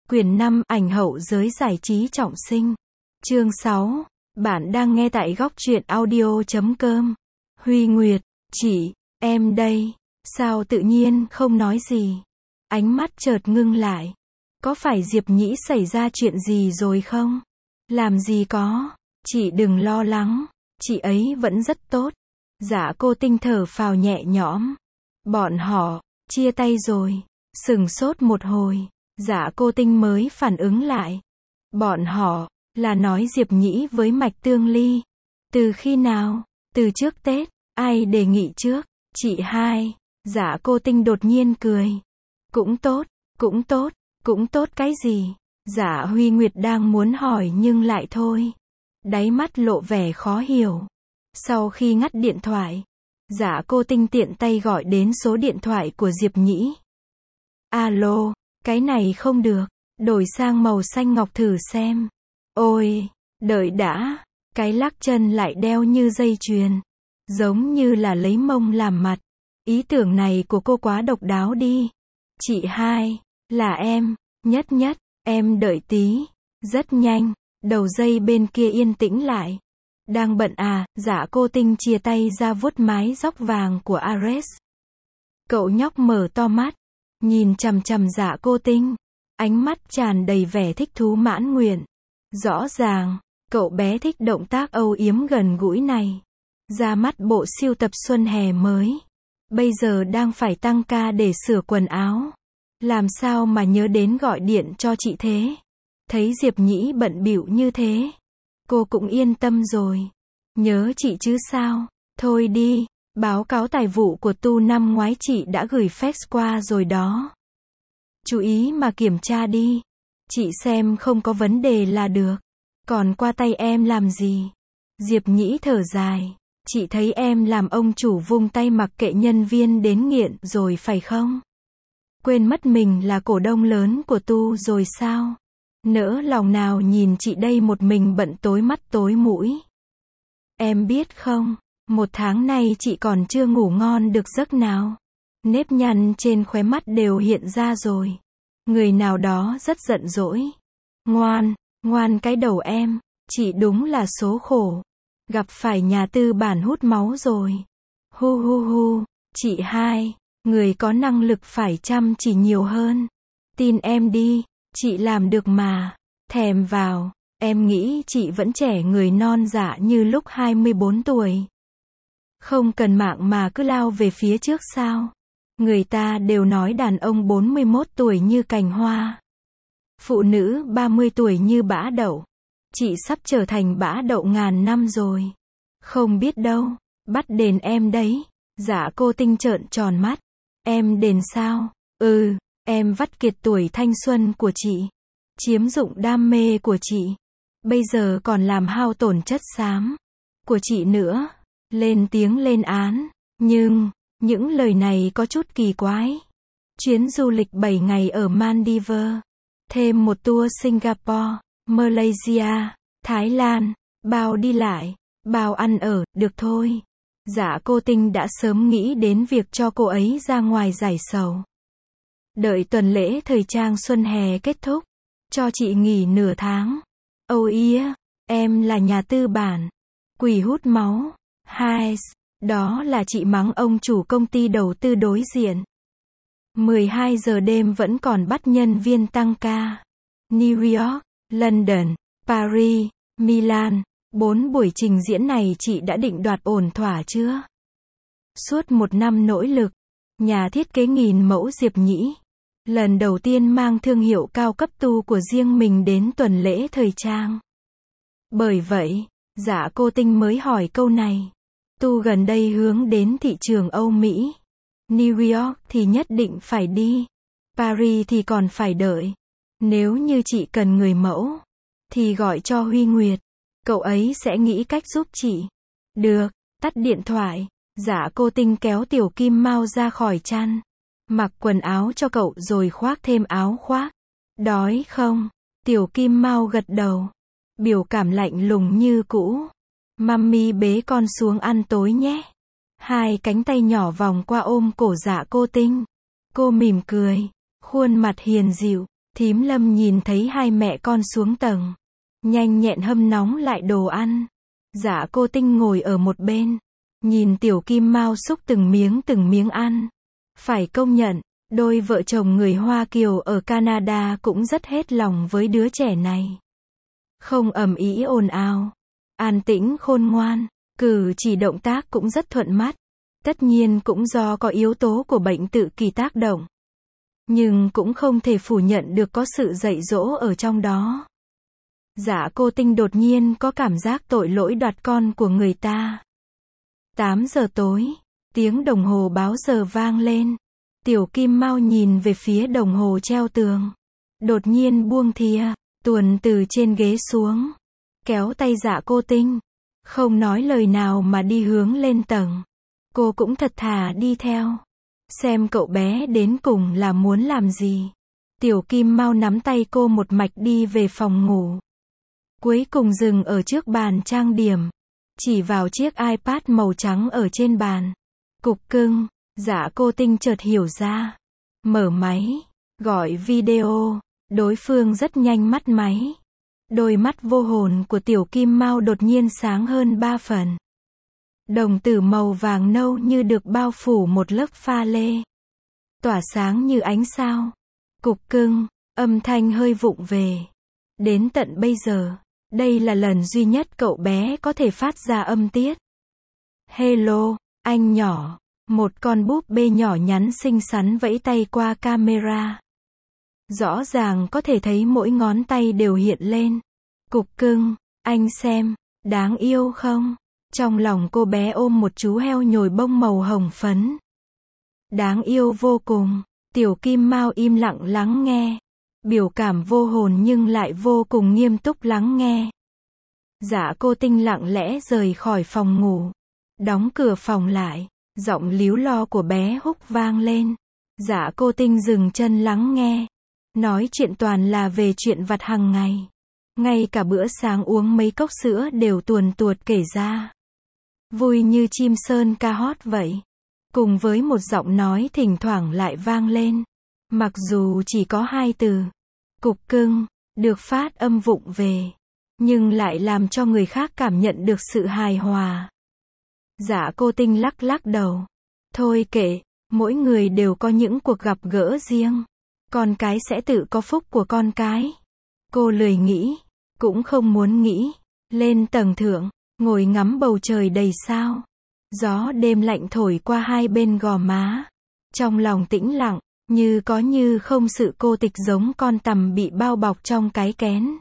Quyển 5, ảnh hậu giới giải trí trọng sinh. Chương 6. Bạn đang nghe tại góc truyện audio.com. Huy Nguyệt, chị, em đây. Sao tự nhiên không nói gì? Ánh mắt chợt ngưng lại. Có phải Diệp Nhĩ xảy ra chuyện gì rồi không? Làm gì có. Chị đừng lo lắng. Chị ấy vẫn rất tốt. Dạ cô Tinh thở phào nhẹ nhõm. Bọn họ chia tay rồi. Sửng sốt một hồi. Dạ cô Tinh mới phản ứng lại. Bọn họ là nói Diệp Nhĩ với Mạch Tương Ly. Từ khi nào? Từ trước Tết. Ai đề nghị trước? Chị hai. Dạ cô Tinh đột nhiên cười. Cũng tốt, cũng tốt, cũng tốt cái gì? Dạ Huy Nguyệt đang muốn hỏi nhưng lại thôi. Đáy mắt lộ vẻ khó hiểu. Sau khi ngắt điện thoại, dạ cô Tinh tiện tay gọi đến số điện thoại của Diệp Nhĩ. Alo, cái này không được, đổi sang màu xanh ngọc thử xem. Ôi, đợi đã, cái lắc chân lại đeo như dây chuyền, giống như là lấy mông làm mặt. Ý tưởng này của cô quá độc đáo đi. Chị hai, là em, nhất, em đợi tí. Rất nhanh, đầu dây bên kia yên tĩnh lại. Đang bận à? Dạ cô Tinh chia tay ra vuốt mái tóc vàng của Ares. Cậu nhóc mở to mắt, nhìn chằm chằm dạ cô Tinh, ánh mắt tràn đầy vẻ thích thú mãn nguyện. Rõ ràng, cậu bé thích động tác âu yếm gần gũi này. Ra mắt bộ siêu tập xuân hè mới. Bây giờ đang phải tăng ca để sửa quần áo. Làm sao mà nhớ đến gọi điện cho chị thế? Thấy Diệp Nhĩ bận bịu như thế, cô cũng yên tâm rồi. Nhớ chị chứ sao? Thôi đi, báo cáo tài vụ của Tu năm ngoái chị đã gửi fax qua rồi đó. Chú ý mà kiểm tra đi. Chị xem không có vấn đề là được. Còn qua tay em làm gì? Diệp Nhĩ thở dài. Chị thấy em làm ông chủ vung tay mặc kệ nhân viên đến nghiện rồi phải không? Quên mất mình là cổ đông lớn của Tu rồi sao? Nỡ lòng nào nhìn chị đây một mình bận tối mắt tối mũi. Em biết không, 1 tháng nay chị còn chưa ngủ ngon được giấc nào. Nếp nhăn trên khóe mắt đều hiện ra rồi. Người nào đó rất giận dỗi. Ngoan cái đầu em, chị đúng là số khổ. Gặp phải nhà tư bản hút máu rồi. Hu, chị hai, người có năng lực phải chăm chỉ nhiều hơn. Tin em đi, chị làm được mà. Thèm vào, em nghĩ chị vẫn trẻ người non dạ như lúc 24 tuổi. Không cần mạng mà cứ lao về phía trước sao? Người ta đều nói đàn ông 41 tuổi như cành hoa. Phụ nữ 30 tuổi như bã đậu. Chị sắp trở thành bã đậu ngàn năm rồi. Không biết đâu, bắt đền em đấy. Dạ cô Tinh trợn tròn mắt. Em đền sao? Em vắt kiệt tuổi thanh xuân của chị. Chiếm dụng đam mê của chị. Bây giờ còn làm hao tổn chất xám của chị nữa. Lên tiếng lên án. Nhưng, những lời này có chút kỳ quái. Chuyến du lịch 7 ngày ở Maldives. Thêm một tour Singapore, Malaysia, Thái Lan. Bao đi lại, bao ăn ở, được thôi. Dạ cô Tinh đã sớm nghĩ đến việc cho cô ấy ra ngoài giải sầu. Đợi tuần lễ thời trang xuân hè kết thúc, cho chị nghỉ nửa tháng. Em là nhà tư bản. Quỷ hút máu. Đó là chị mắng ông chủ công ty đầu tư đối diện. 12 giờ đêm vẫn còn bắt nhân viên tăng ca. New York, London, Paris, Milan. 4 buổi trình diễn này chị đã định đoạt ổn thỏa chưa? Suốt 1 năm nỗ lực, nhà thiết kế nghìn mẫu Diệp Nhĩ lần đầu tiên mang thương hiệu cao cấp Tu của riêng mình đến tuần lễ thời trang. Bởi vậy, dạ cô Tinh mới hỏi câu này. Tu gần đây hướng đến thị trường Âu Mỹ. New York thì nhất định phải đi. Paris thì còn phải đợi. Nếu như chị cần người mẫu, thì gọi cho Huy Nguyệt. Cậu ấy sẽ nghĩ cách giúp chị. Được, tắt điện thoại. Dạ cô Tinh kéo Tiểu Kim Mao ra khỏi chăn. Mặc quần áo cho cậu rồi khoác thêm áo khoác. Đói không? Tiểu Kim Mao gật đầu. Biểu cảm lạnh lùng như cũ. Mummy bế con xuống ăn tối nhé. Hai cánh tay nhỏ vòng qua ôm cổ dạ cô Tinh. Cô mỉm cười. Khuôn mặt hiền dịu. Thím Lâm nhìn thấy hai mẹ con xuống tầng, nhanh nhẹn hâm nóng lại đồ ăn. Dạ cô Tinh ngồi ở một bên, nhìn Tiểu Kim Mao xúc từng miếng ăn. Phải công nhận, đôi vợ chồng người Hoa Kiều ở Canada cũng rất hết lòng với đứa trẻ này. Không ầm ĩ ồn ào, an tĩnh khôn ngoan, cử chỉ động tác cũng rất thuận mắt. Tất nhiên cũng do có yếu tố của bệnh tự kỷ tác động. Nhưng cũng không thể phủ nhận được có sự dạy dỗ ở trong đó. Dạ cô Tinh đột nhiên có cảm giác tội lỗi đoạt con của người ta. 8 giờ tối, tiếng đồng hồ báo giờ vang lên. Tiểu Kim Mao nhìn về phía đồng hồ treo tường. Đột nhiên buông thìa, tuồn từ trên ghế xuống. Kéo tay Dạ cô Tinh. Không nói lời nào mà đi hướng lên tầng. Cô cũng thật thà đi theo. Xem cậu bé đến cùng là muốn làm gì. Tiểu Kim Mao nắm tay cô một mạch đi về phòng ngủ. Cuối cùng dừng ở trước bàn trang điểm. Chỉ vào chiếc iPad màu trắng ở trên bàn. Cục cưng, Dạ cô Tinh chợt hiểu ra. Mở máy, gọi video, đối phương rất nhanh mắt máy. Đôi mắt vô hồn của Tiểu Kim Mao đột nhiên sáng hơn 3 phần. Đồng tử màu vàng nâu như được bao phủ một lớp pha lê. Tỏa sáng như ánh sao. Cục cưng, âm thanh hơi vụng về. Đến tận bây giờ, đây là lần duy nhất cậu bé có thể phát ra âm tiết. Hello, anh nhỏ. Một con búp bê nhỏ nhắn xinh xắn vẫy tay qua camera. Rõ ràng có thể thấy mỗi ngón tay đều hiện lên. Cục cưng, anh xem, đáng yêu không? Trong lòng cô bé ôm một chú heo nhồi bông màu hồng phấn. Đáng yêu vô cùng. Tiểu Kim Mao im lặng lắng nghe. Biểu cảm vô hồn nhưng lại vô cùng nghiêm túc lắng nghe. Dạ cô Tinh lặng lẽ rời khỏi phòng ngủ. Đóng cửa phòng lại. Giọng líu lo của bé Húc vang lên. Dạ cô Tinh dừng chân lắng nghe. Nói chuyện toàn là về chuyện vặt hàng ngày. Ngay cả bữa sáng uống mấy cốc sữa đều tuồn tuột kể ra. Vui như chim sơn ca hót vậy. Cùng với một giọng nói thỉnh thoảng lại vang lên. Mặc dù chỉ có 2 từ. Cục cưng, được phát âm vụng về. Nhưng lại làm cho người khác cảm nhận được sự hài hòa. Dạ cô Tinh lắc lắc đầu. Thôi kệ, mỗi người đều có những cuộc gặp gỡ riêng. Con cái sẽ tự có phúc của con cái. Cô lười nghĩ, cũng không muốn nghĩ. Lên tầng thượng, ngồi ngắm bầu trời đầy sao. Gió đêm lạnh thổi qua hai bên gò má. Trong lòng tĩnh lặng, như có như không sự cô tịch giống con tằm bị bao bọc trong cái kén.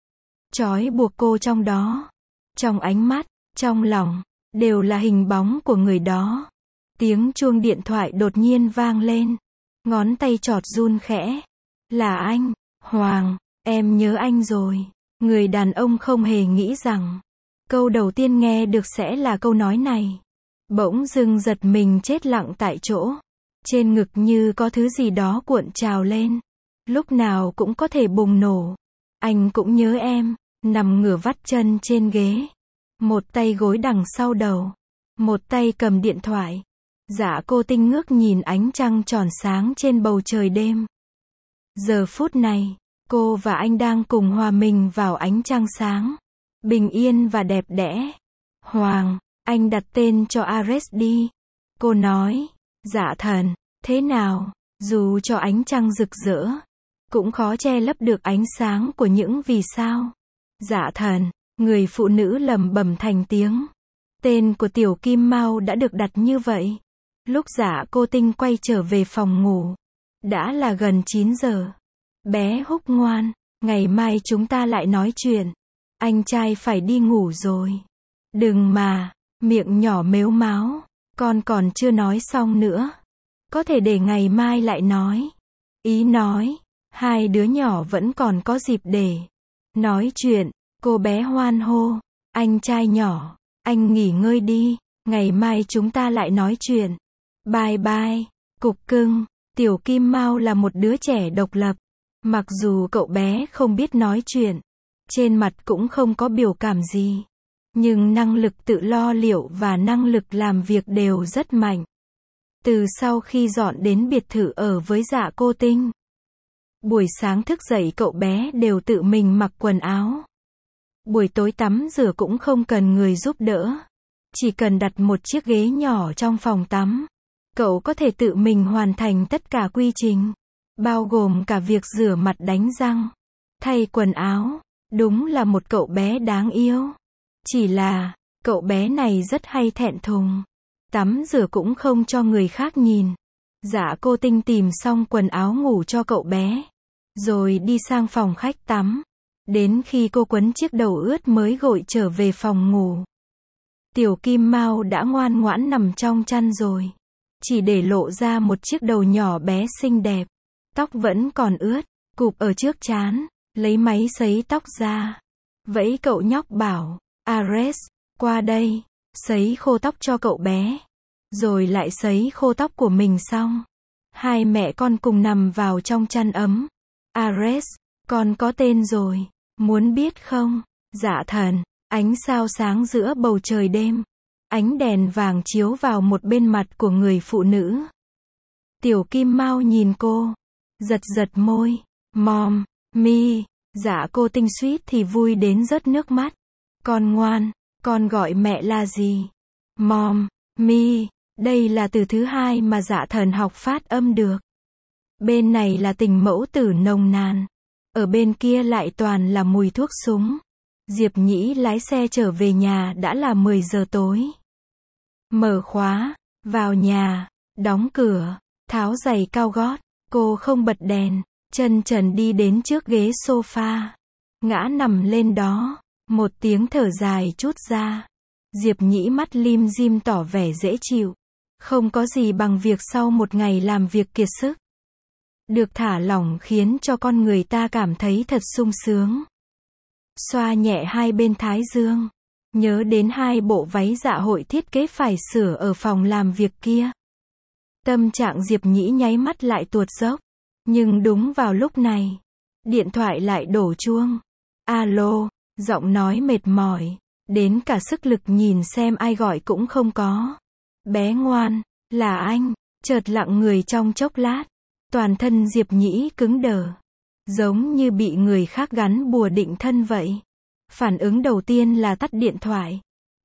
Trói buộc cô trong đó. Trong ánh mắt, trong lòng, đều là hình bóng của người đó. Tiếng chuông điện thoại đột nhiên vang lên. Ngón tay trọt run khẽ. Là anh, Hoàng, em nhớ anh rồi. Người đàn ông không hề nghĩ rằng câu đầu tiên nghe được sẽ là câu nói này. Bỗng dưng giật mình chết lặng tại chỗ. Trên ngực như có thứ gì đó cuộn trào lên. Lúc nào cũng có thể bùng nổ. Anh cũng nhớ em. Nằm ngửa vắt chân trên ghế. Một tay gối đằng sau đầu. Một tay cầm điện thoại. Dạ cô Tinh ngước nhìn ánh trăng tròn sáng trên bầu trời đêm. Giờ phút này, cô và anh đang cùng hòa mình vào ánh trăng sáng. Bình yên và đẹp đẽ. Hoàng, anh đặt tên cho Ares đi. Cô nói. Dạ thần, thế nào, dù cho ánh trăng rực rỡ, cũng khó che lấp được ánh sáng của những vì sao. Dạ thần, người phụ nữ lẩm bẩm thành tiếng. Tên của Tiểu Kim Mao đã được đặt như vậy. Lúc Dạ cô Tinh quay trở về phòng ngủ, đã là gần 9 giờ. Bé Húc ngoan, ngày mai chúng ta lại nói chuyện. Anh trai phải đi ngủ rồi. Đừng mà, miệng nhỏ mếu máo, con còn chưa nói xong nữa. Có thể để ngày mai lại nói. Ý nói, hai đứa nhỏ vẫn còn có dịp để nói chuyện. Cô bé hoan hô. Anh trai nhỏ, anh nghỉ ngơi đi. Ngày mai chúng ta lại nói chuyện. Bye bye, cục cưng. Tiểu Kim Mao là một đứa trẻ độc lập. Mặc dù cậu bé không biết nói chuyện, trên mặt cũng không có biểu cảm gì, nhưng năng lực tự lo liệu và năng lực làm việc đều rất mạnh. Từ sau khi dọn đến biệt thự ở với Dạ cô Tinh, Buổi sáng thức dậy cậu bé đều tự mình mặc quần áo. Buổi tối tắm rửa cũng không cần người giúp đỡ. Chỉ cần đặt một chiếc ghế nhỏ trong phòng tắm. Cậu có thể tự mình hoàn thành tất cả quy trình. Bao gồm cả việc rửa mặt đánh răng. Thay quần áo. Đúng là một cậu bé đáng yêu. Chỉ là, cậu bé này rất hay thẹn thùng. Tắm rửa cũng không cho người khác nhìn. Dạ cô Tinh tìm xong quần áo ngủ cho cậu bé. Rồi đi sang phòng khách tắm. Đến khi cô quấn chiếc đầu ướt mới gội trở về phòng ngủ. Tiểu Kim Mao đã ngoan ngoãn nằm trong chăn rồi. Chỉ để lộ ra một chiếc đầu nhỏ bé xinh đẹp. Tóc vẫn còn ướt, cụp ở trước trán. Lấy máy sấy tóc ra. Vẫy cậu nhóc bảo, Ares, qua đây, sấy khô tóc cho cậu bé. Rồi lại sấy khô tóc của mình xong. Hai mẹ con cùng nằm vào trong chăn ấm. Ares, con có tên rồi, muốn biết không? Dạ thần, ánh sao sáng giữa bầu trời đêm. Ánh đèn vàng chiếu vào một bên mặt của người phụ nữ. Tiểu Kim Mao nhìn cô, giật giật môi, Mom, mi, dạ cô Tinh suýt thì vui đến rớt nước mắt. Con ngoan, con gọi mẹ là gì? Mom, mi, đây là từ thứ hai mà dạ thần học phát âm được. Bên này là tình mẫu tử nồng nàn. Ở bên kia lại toàn là mùi thuốc súng. Diệp Nhĩ lái xe trở về nhà đã là 10 giờ tối. Mở khóa, vào nhà, đóng cửa, tháo giày cao gót. Cô không bật đèn, chân trần đi đến trước ghế sofa. Ngã nằm lên đó, một tiếng thở dài trút ra. Diệp Nhĩ mắt lim dim tỏ vẻ dễ chịu. Không có gì bằng việc sau một ngày làm việc kiệt sức. Được thả lỏng khiến cho con người ta cảm thấy thật sung sướng. Xoa nhẹ hai bên thái dương. Nhớ đến hai bộ váy dạ hội thiết kế phải sửa ở phòng làm việc kia. Tâm trạng Diệp Nhĩ nháy mắt lại tuột dốc. Nhưng đúng vào lúc này, điện thoại lại đổ chuông. Alo, giọng nói mệt mỏi. Đến cả sức lực nhìn xem ai gọi cũng không có. Bé ngoan, là anh. Chợt lặng người trong chốc lát. Toàn thân Diệp Nhĩ cứng đờ. Giống như bị người khác gắn bùa định thân vậy. Phản ứng đầu tiên là tắt điện thoại.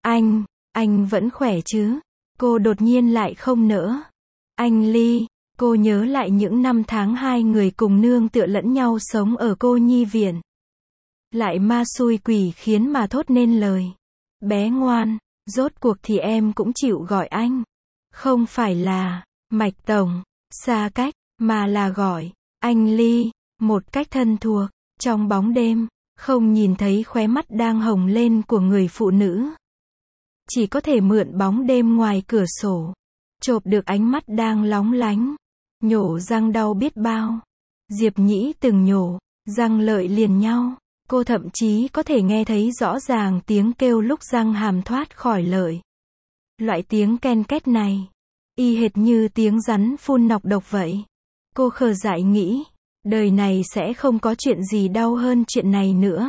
Anh vẫn khỏe chứ? Cô đột nhiên lại không nỡ. Anh Ly, cô nhớ lại những năm tháng hai người cùng nương tựa lẫn nhau sống ở cô nhi viện. Lại ma xui quỷ khiến mà thốt nên lời. Bé ngoan, rốt cuộc thì em cũng chịu gọi anh. Không phải là Mạch Tổng, xa cách, mà là gọi anh Ly, một cách thân thuộc. Trong bóng đêm, không nhìn thấy khóe mắt đang hồng lên của người phụ nữ. Chỉ có thể mượn bóng đêm ngoài cửa sổ. Chộp được ánh mắt đang lóng lánh. Nhổ răng đau biết bao. Diệp Nhĩ từng nhổ, răng lợi liền nhau. Cô thậm chí có thể nghe thấy rõ ràng tiếng kêu lúc răng hàm thoát khỏi lợi. Loại tiếng ken két này, y hệt như tiếng rắn phun nọc độc vậy. Cô khờ dại nghĩ, đời này sẽ không có chuyện gì đau hơn chuyện này nữa.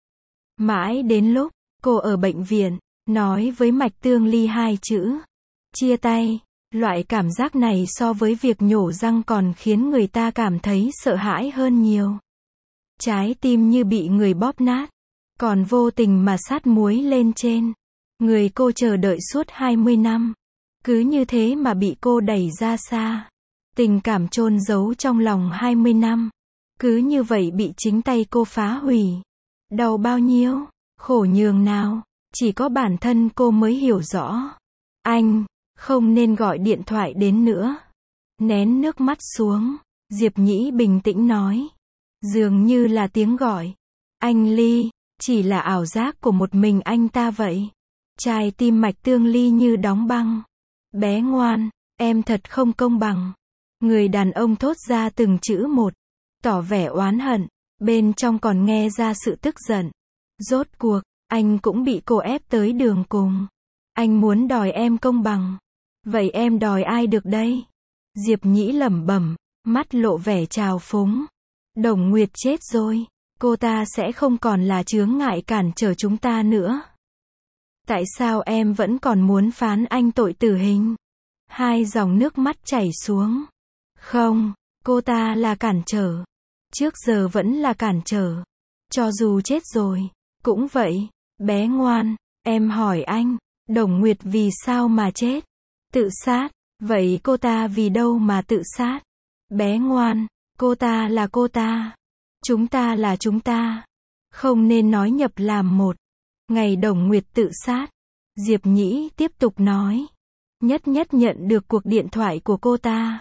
Mãi đến lúc, cô ở bệnh viện, nói với Mạch Tương Ly hai chữ. Chia tay. Loại cảm giác này so với việc nhổ răng còn khiến người ta cảm thấy sợ hãi hơn nhiều. Trái tim như bị người bóp nát. Còn vô tình mà sát muối lên trên. Người cô chờ đợi suốt 20 năm. Cứ như thế mà bị cô đẩy ra xa. Tình cảm chôn giấu trong lòng 20 năm. Cứ như vậy bị chính tay cô phá hủy. Đau bao nhiêu, khổ nhường nào, chỉ có bản thân cô mới hiểu rõ. Anh, không nên gọi điện thoại đến nữa. Nén nước mắt xuống, Diệp Nhĩ bình tĩnh nói. Dường như là tiếng gọi. Anh Ly, chỉ là ảo giác của một mình anh ta vậy. Trái tim Mạch Tương Ly như đóng băng. Bé ngoan, em thật không công bằng. Người đàn ông thốt ra từng chữ một. Tỏ vẻ oán hận. Bên trong còn nghe ra sự tức giận. Rốt cuộc, anh cũng bị cô ép tới đường cùng. Anh muốn đòi em công bằng. Vậy em đòi ai được đây? Diệp Nhĩ lẩm bẩm, mắt lộ vẻ trào phúng. Đồng Nguyệt chết rồi. Cô ta sẽ không còn là chướng ngại cản trở chúng ta nữa. Tại sao em vẫn còn muốn phán anh tội tử hình? Hai dòng nước mắt chảy xuống. Không, cô ta là cản trở. Trước giờ vẫn là cản trở. Cho dù chết rồi, cũng vậy. Bé ngoan, em hỏi anh, Đồng Nguyệt vì sao mà chết? Tự sát. Vậy cô ta vì đâu mà tự sát? Bé ngoan, cô ta là cô ta. Chúng ta là chúng ta. Không nên nói nhập làm một. Ngày Đồng Nguyệt tự sát, Diệp Nhĩ tiếp tục nói. Nhất Nhất nhận được cuộc điện thoại của cô ta.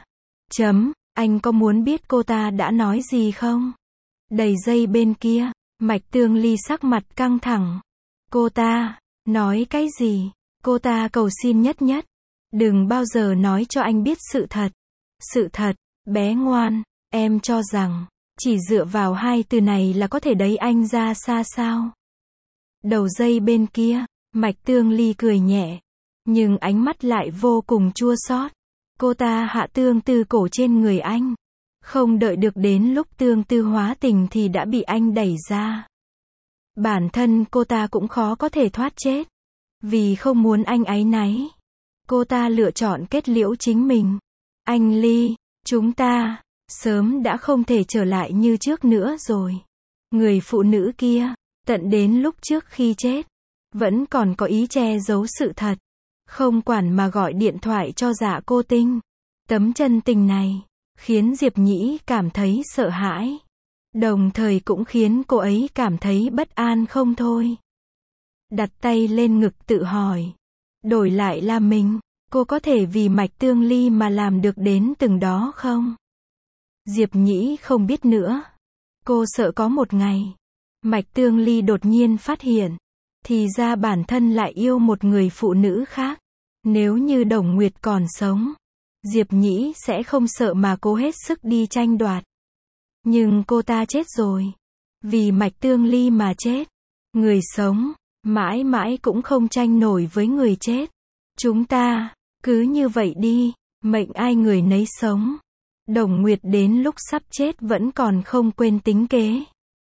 Anh có muốn biết cô ta đã nói gì không? Đầy dây bên kia, Mạch Tương Ly sắc mặt căng thẳng. Cô ta nói cái gì? Cô ta cầu xin Nhất Nhất, đừng bao giờ nói cho anh biết sự thật. Sự thật, bé ngoan, em cho rằng chỉ dựa vào hai từ này là có thể đẩy anh ra xa sao? Đầu dây bên kia, Mạch Tương Ly cười nhẹ, nhưng ánh mắt lại vô cùng chua xót. Cô ta hạ tương tư cổ trên người anh. Không đợi được đến lúc tương tư hóa tình thì đã bị anh đẩy ra. Bản thân cô ta cũng khó có thể thoát chết. Vì không muốn anh áy náy, cô ta lựa chọn kết liễu chính mình. Anh Ly, chúng ta sớm đã không thể trở lại như trước nữa rồi. Người phụ nữ kia, tận đến lúc trước khi chết, vẫn còn có ý che giấu sự thật. Không quản mà gọi điện thoại cho Dạ Cô Tinh. Tấm chân tình này khiến Diệp Nhĩ cảm thấy sợ hãi, đồng thời cũng khiến cô ấy cảm thấy bất an không thôi. Đặt tay lên ngực tự hỏi, đổi lại là mình, cô có thể vì Mạch Tương Ly mà làm được đến từng đó không? Diệp Nhĩ không biết nữa. Cô sợ có một ngày, Mạch Tương Ly đột nhiên phát hiện, thì ra bản thân lại yêu một người phụ nữ khác. Nếu như Đồng Nguyệt còn sống, Diệp Nhĩ sẽ không sợ mà cố hết sức đi tranh đoạt. Nhưng cô ta chết rồi. Vì Mạch Tương Ly mà chết. Người sống, mãi mãi cũng không tranh nổi với người chết. Chúng ta, cứ như vậy đi, mệnh ai người nấy sống. Đồng Nguyệt đến lúc sắp chết vẫn còn không quên tính kế.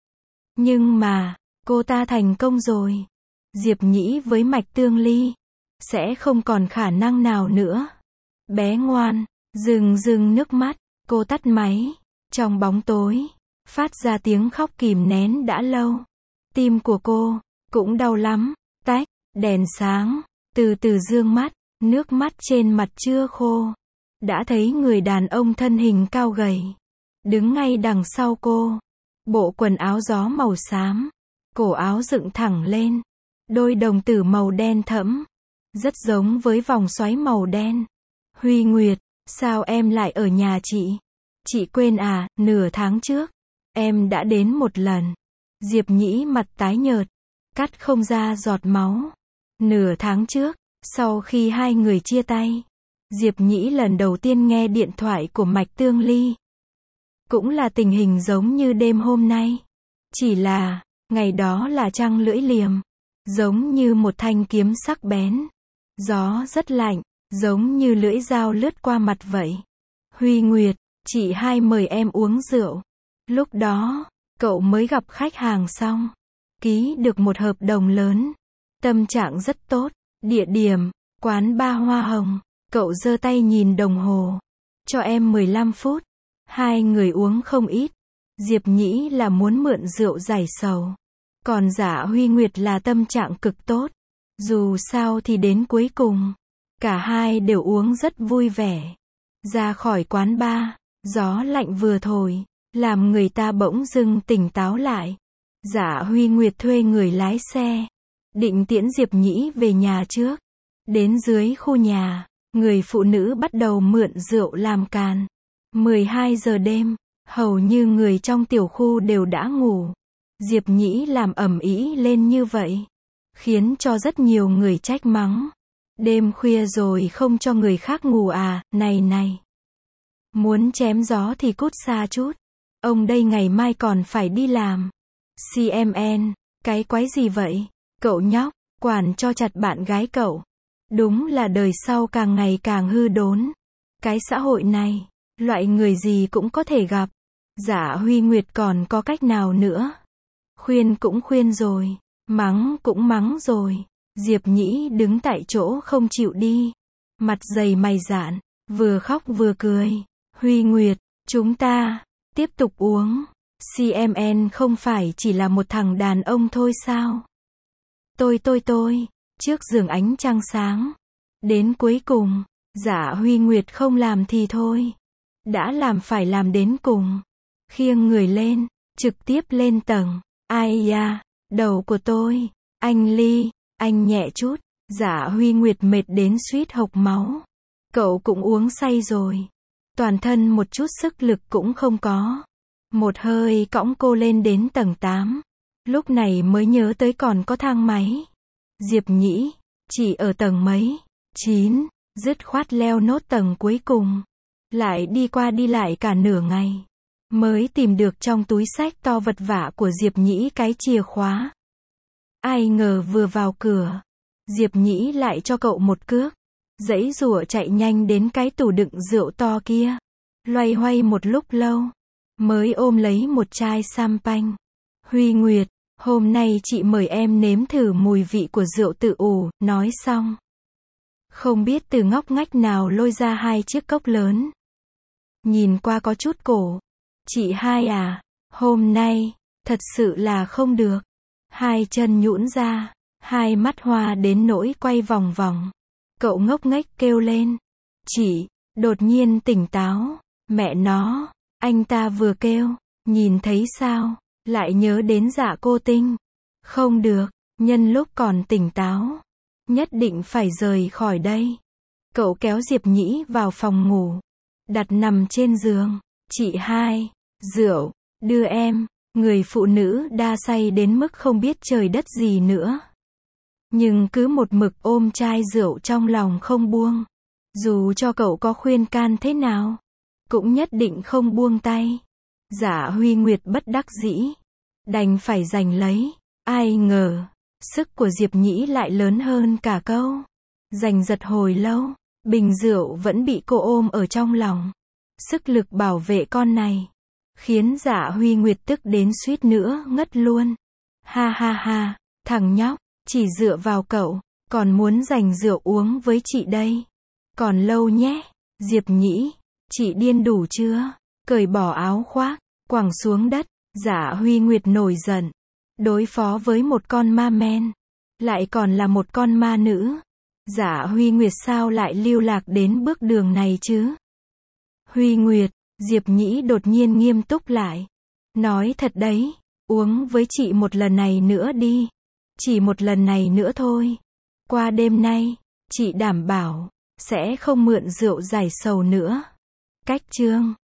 Nhưng mà, cô ta thành công rồi. Diệp Nhĩ với Mạch Tương Ly sẽ không còn khả năng nào nữa. Bé ngoan, rưng nước mắt, cô tắt máy. Trong bóng tối, phát ra tiếng khóc kìm nén đã lâu. Tim của cô cũng đau lắm. Tách, đèn sáng, từ từ dương mắt, nước mắt trên mặt chưa khô. Đã thấy người đàn ông thân hình cao gầy, đứng ngay đằng sau cô. Bộ quần áo gió màu xám, cổ áo dựng thẳng lên, đôi đồng tử màu đen thẫm, rất giống với vòng xoáy màu đen. Huy Nguyệt, sao em lại ở nhà chị? Chị quên à, nửa tháng trước, em đã đến một lần. Diệp Nhĩ mặt tái nhợt, cắt không ra giọt máu. Nửa tháng trước, sau khi hai người chia tay, Diệp Nhĩ lần đầu tiên nghe điện thoại của Mạch Tương Ly. Cũng là tình hình giống như đêm hôm nay. Chỉ là, ngày đó là trăng lưỡi liềm, giống như một thanh kiếm sắc bén. Gió rất lạnh, giống như lưỡi dao lướt qua mặt vậy. Huy Nguyệt, chị hai mời em uống rượu. Lúc đó, cậu mới gặp khách hàng xong. Ký được một hợp đồng lớn. Tâm trạng rất tốt. Địa điểm, quán bar Hoa Hồng. Cậu giơ tay nhìn đồng hồ. Cho em 15 phút. Hai người uống không ít. Diệp Nhĩ là muốn mượn rượu giải sầu. Còn Dạ Huy Nguyệt là tâm trạng cực tốt. Dù sao thì đến cuối cùng, cả hai đều uống rất vui vẻ. Ra khỏi quán bar, gió lạnh vừa thổi, làm người ta bỗng dưng tỉnh táo lại. Dạ Huy Nguyệt thuê người lái xe, định tiễn Diệp Nhĩ về nhà trước. Đến dưới khu nhà, người phụ nữ bắt đầu mượn rượu làm càn. 12 giờ đêm, hầu như người trong tiểu khu đều đã ngủ. Diệp Nhĩ làm ầm ĩ lên như vậy, khiến cho rất nhiều người trách mắng. Đêm khuya rồi không cho người khác ngủ à, này. Muốn chém gió thì cút xa chút. Ông đây ngày mai còn phải đi làm. CMN, cái quái gì vậy? Cậu nhóc, quản cho chặt bạn gái cậu. Đúng là đời sau càng ngày càng hư đốn. Cái xã hội này, loại người gì cũng có thể gặp. Dạ Huy Nguyệt còn có cách nào nữa? Khuyên cũng khuyên rồi, mắng cũng mắng rồi. Diệp Nhĩ đứng tại chỗ không chịu đi. Mặt dày mày dạn, vừa khóc vừa cười. Huy Nguyệt, chúng ta tiếp tục uống. CMN không phải chỉ là một thằng đàn ông thôi sao? Tôi, trước giường ánh trăng sáng. Đến cuối cùng, Dạ Huy Nguyệt không làm thì thôi. Đã làm phải làm đến cùng. Khiêng người lên, trực tiếp lên tầng. Ai da, đầu của tôi. Anh Ly, anh nhẹ chút. Dạ Huy Nguyệt mệt đến suýt hộc máu. Cậu cũng uống say rồi. Toàn thân một chút sức lực cũng không có. Một hơi cõng cô lên đến tầng 8. Lúc này mới nhớ tới còn có thang máy. Diệp Nhĩ, chỉ ở tầng mấy? 9, dứt khoát leo nốt tầng cuối cùng. Lại đi qua đi lại cả nửa ngày. Mới tìm được trong túi xách to vật vã của Diệp Nhĩ cái chìa khóa. Ai ngờ vừa vào cửa, Diệp Nhĩ lại cho cậu một cước. Giãy giụa chạy nhanh đến cái tủ đựng rượu to kia. Loay hoay một lúc lâu, mới ôm lấy một chai champagne. Huy Nguyệt, hôm nay chị mời em nếm thử mùi vị của rượu tự ủ, nói xong. Không biết từ ngóc ngách nào lôi ra 2 chiếc cốc lớn. Nhìn qua có chút cổ. Chị hai à, hôm nay, thật sự là không được. 2 chân nhũn ra, 2 mắt hoa đến nỗi quay vòng vòng. Cậu ngốc nghếch kêu lên. Chị, đột nhiên tỉnh táo. Mẹ nó, anh ta vừa kêu, nhìn thấy sao, lại nhớ đến Dạ Cô Tinh. Không được, nhân lúc còn tỉnh táo, nhất định phải rời khỏi đây. Cậu kéo Diệp Nhĩ vào phòng ngủ, đặt nằm trên giường. Chị hai, rượu, đưa em. Người phụ nữ đa say đến mức không biết trời đất gì nữa. Nhưng cứ một mực ôm chai rượu trong lòng không buông. Dù cho cậu có khuyên can thế nào, cũng nhất định không buông tay. Dạ Huy Nguyệt bất đắc dĩ, đành phải giành lấy. Ai ngờ, sức của Diệp Nhĩ lại lớn hơn cả câu. Giành giật hồi lâu, bình rượu vẫn bị cô ôm ở trong lòng. Sức lực bảo vệ con này, khiến Dạ Huy Nguyệt tức đến suýt nữa ngất luôn. Ha ha ha, thằng nhóc, chỉ dựa vào cậu, còn muốn giành rượu uống với chị đây. Còn lâu nhé, Diệp Nhĩ, chị điên đủ chưa? Cởi bỏ áo khoác, quẳng xuống đất. Dạ Huy Nguyệt nổi giận. Đối phó với một con ma men, lại còn là một con ma nữ. Dạ Huy Nguyệt sao lại lưu lạc đến bước đường này chứ? Huy Nguyệt, Diệp Nhĩ đột nhiên nghiêm túc lại. Nói thật đấy, uống với chị một lần này nữa đi. Chỉ một lần này nữa thôi. Qua đêm nay, chị đảm bảo, sẽ không mượn rượu giải sầu nữa. Cách chương